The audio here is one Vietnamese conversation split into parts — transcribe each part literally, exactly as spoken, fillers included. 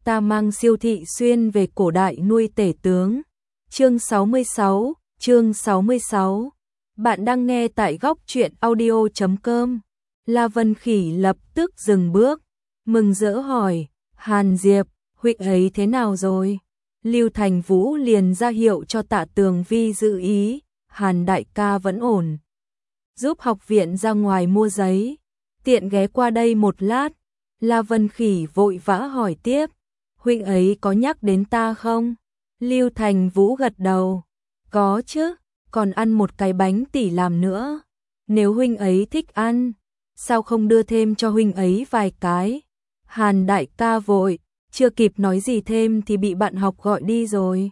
ta mang Siêu Thị Xuyên về cổ đại nuôi tể tướng. Chương sáu mươi sáu, chương sáu mươi sáu. Bạn đang nghe tại góc truyện audio chấm com. La Vân Khỉ lập tức dừng bước, mừng rỡ hỏi, Hàn Diệp, huynh ấy thế nào rồi? Lưu Thành Vũ liền ra hiệu cho Tạ Tường Vi dự ý, Hàn đại ca vẫn ổn. Giúp học viện ra ngoài mua giấy, tiện ghé qua đây một lát. La Vân Khỉ vội vã hỏi tiếp, huynh ấy có nhắc đến ta không? Lưu Thành Vũ gật đầu, có chứ, còn ăn một cái bánh tỉ làm nữa. Nếu huynh ấy thích ăn, sao không đưa thêm cho huynh ấy vài cái? Hàn đại ca vội, chưa kịp nói gì thêm thì bị bạn học gọi đi rồi.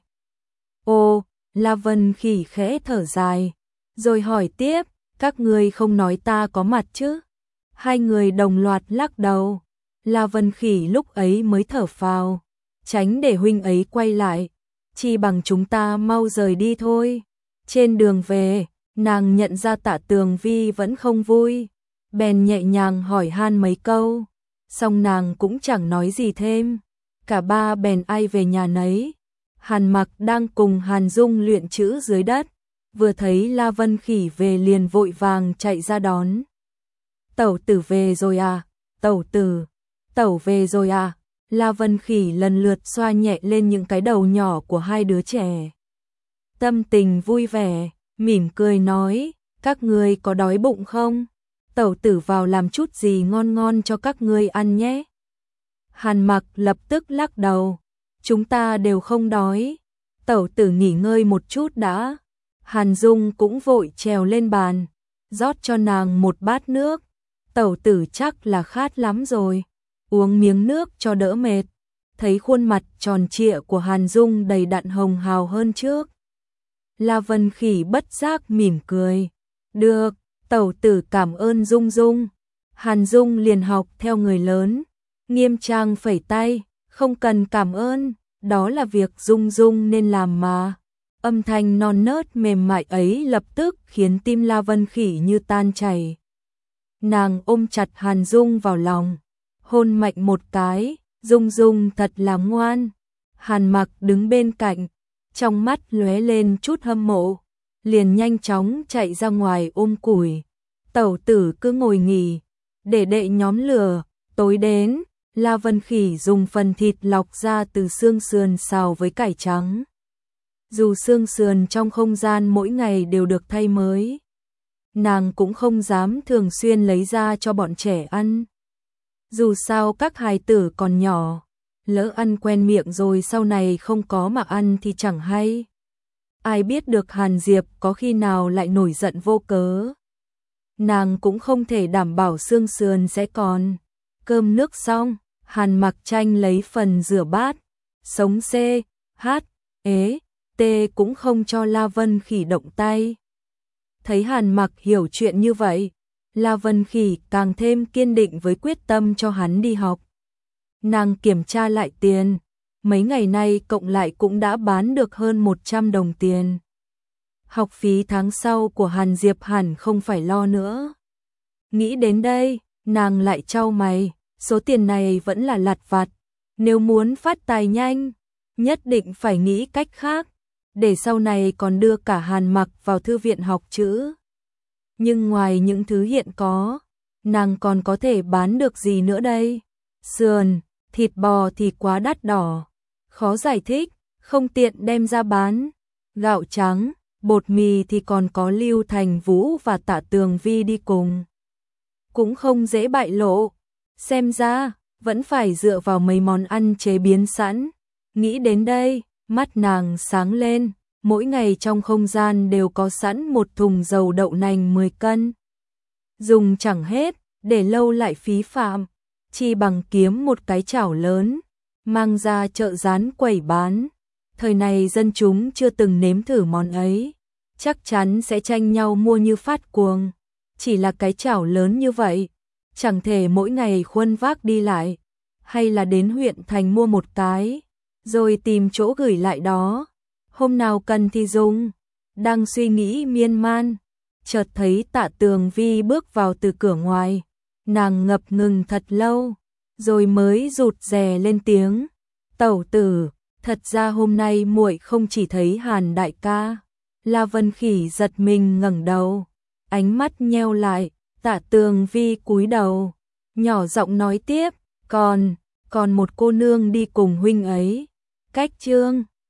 Ô, La Vân Khỉ khẽ thở dài, rồi hỏi tiếp, các ngươi không nói ta có mặt chứ? Hai người đồng loạt lắc đầu. La Vân Khỉ lúc ấy mới thở phào, tránh để huynh ấy quay lại, chi bằng chúng ta mau rời đi thôi. Trên đường về, nàng nhận ra Tạ Tường Vi vẫn không vui, bèn nhẹ nhàng hỏi han mấy câu, xong nàng cũng chẳng nói gì thêm. Cả ba bèn ai về nhà nấy. Hàn Mặc đang cùng Hàn Dung luyện chữ dưới đất, vừa thấy La Vân Khỉ về liền vội vàng chạy ra đón. Tẩu tử về rồi à? Tẩu tử, tẩu về rồi à? La Vân Khỉ lần lượt xoa nhẹ lên những cái đầu nhỏ của hai đứa trẻ. Tâm tình vui vẻ, mỉm cười nói, các ngươi có đói bụng không? Tẩu tử vào làm chút gì ngon ngon cho các ngươi ăn nhé. Hàn Mặc lập tức lắc đầu, chúng ta đều không đói, tẩu tử nghỉ ngơi một chút đã. Hàn Dung cũng vội trèo lên bàn, rót cho nàng một bát nước, tẩu tử chắc là khát lắm rồi, uống miếng nước cho đỡ mệt. Thấy khuôn mặt tròn trịa của Hàn Dung đầy đặn hồng hào hơn trước, La Vân Khỉ bất giác mỉm cười, được, tẩu tử cảm ơn Dung Dung. Hàn Dung liền học theo người lớn, nghiêm trang phẩy tay, không cần cảm ơn, đó là việc Dung Dung nên làm mà. Âm thanh non nớt mềm mại ấy lập tức khiến tim La Vân Khỉ như tan chảy. Nàng ôm chặt Hàn Dung vào lòng, hôn mạnh một cái, Dung Dung thật là ngoan. Hàn Mặc đứng bên cạnh, trong mắt lóe lên chút hâm mộ, liền nhanh chóng chạy ra ngoài ôm củi. Tẩu tử cứ ngồi nghỉ, để đệ nhóm lửa, tối đến. La Vân Khỉ dùng phần thịt lọc ra từ xương sườn xào với cải trắng. Dù xương sườn trong không gian mỗi ngày đều được thay mới, nàng cũng không dám thường xuyên lấy ra cho bọn trẻ ăn. Dù sao các hài tử còn nhỏ, lỡ ăn quen miệng rồi sau này không có mà ăn thì chẳng hay. Ai biết được Hàn Diệp có khi nào lại nổi giận vô cớ. Nàng cũng không thể đảm bảo xương sườn sẽ còn. Cơm nước xong, Hàn Mặc tranh lấy phần rửa bát, sống C, H, ế, T cũng không cho La Vân Khỉ động tay. Thấy Hàn Mặc hiểu chuyện như vậy, La Vân Khỉ càng thêm kiên định với quyết tâm cho hắn đi học. Nàng kiểm tra lại tiền, mấy ngày nay cộng lại cũng đã bán được hơn một trăm đồng tiền. Học phí tháng sau của Hàn Diệp hẳn không phải lo nữa. Nghĩ đến đây, nàng lại chau mày, số tiền này vẫn là lặt vặt, nếu muốn phát tài nhanh, nhất định phải nghĩ cách khác, để sau này còn đưa cả Hàn Mặc vào thư viện học chữ. Nhưng ngoài những thứ hiện có, nàng còn có thể bán được gì nữa đây? Sườn, thịt bò thì quá đắt đỏ, khó giải thích, không tiện đem ra bán. Gạo trắng, bột mì thì còn có Lưu Thành Vũ và Tạ Tường Vi đi cùng, cũng không dễ bại lộ. Xem ra, vẫn phải dựa vào mấy món ăn chế biến sẵn. Nghĩ đến đây, mắt nàng sáng lên, mỗi ngày trong không gian đều có sẵn một thùng dầu đậu nành mười cân. Dùng chẳng hết, để lâu lại phí phạm, chi bằng kiếm một cái chảo lớn, mang ra chợ rán quẩy bán. Thời này dân chúng chưa từng nếm thử món ấy, chắc chắn sẽ tranh nhau mua như phát cuồng. Chỉ là cái chảo lớn như vậy, chẳng thể mỗi ngày khuân vác đi lại, hay là đến huyện thành mua một cái, rồi tìm chỗ gửi lại đó, hôm nào cần thì dùng. Đang suy nghĩ miên man, chợt thấy Tạ Tường Vi bước vào từ cửa ngoài, nàng ngập ngừng thật lâu, rồi mới rụt rè lên tiếng, Tẩu tử, thật ra hôm nay muội không chỉ thấy Hàn đại ca. La Vân Khỉ giật mình ngẩng đầu, ánh mắt nheo lại, Tạ Tường Vi cúi đầu, nhỏ giọng nói tiếp, còn, còn một cô nương đi cùng huynh ấy. Cách chương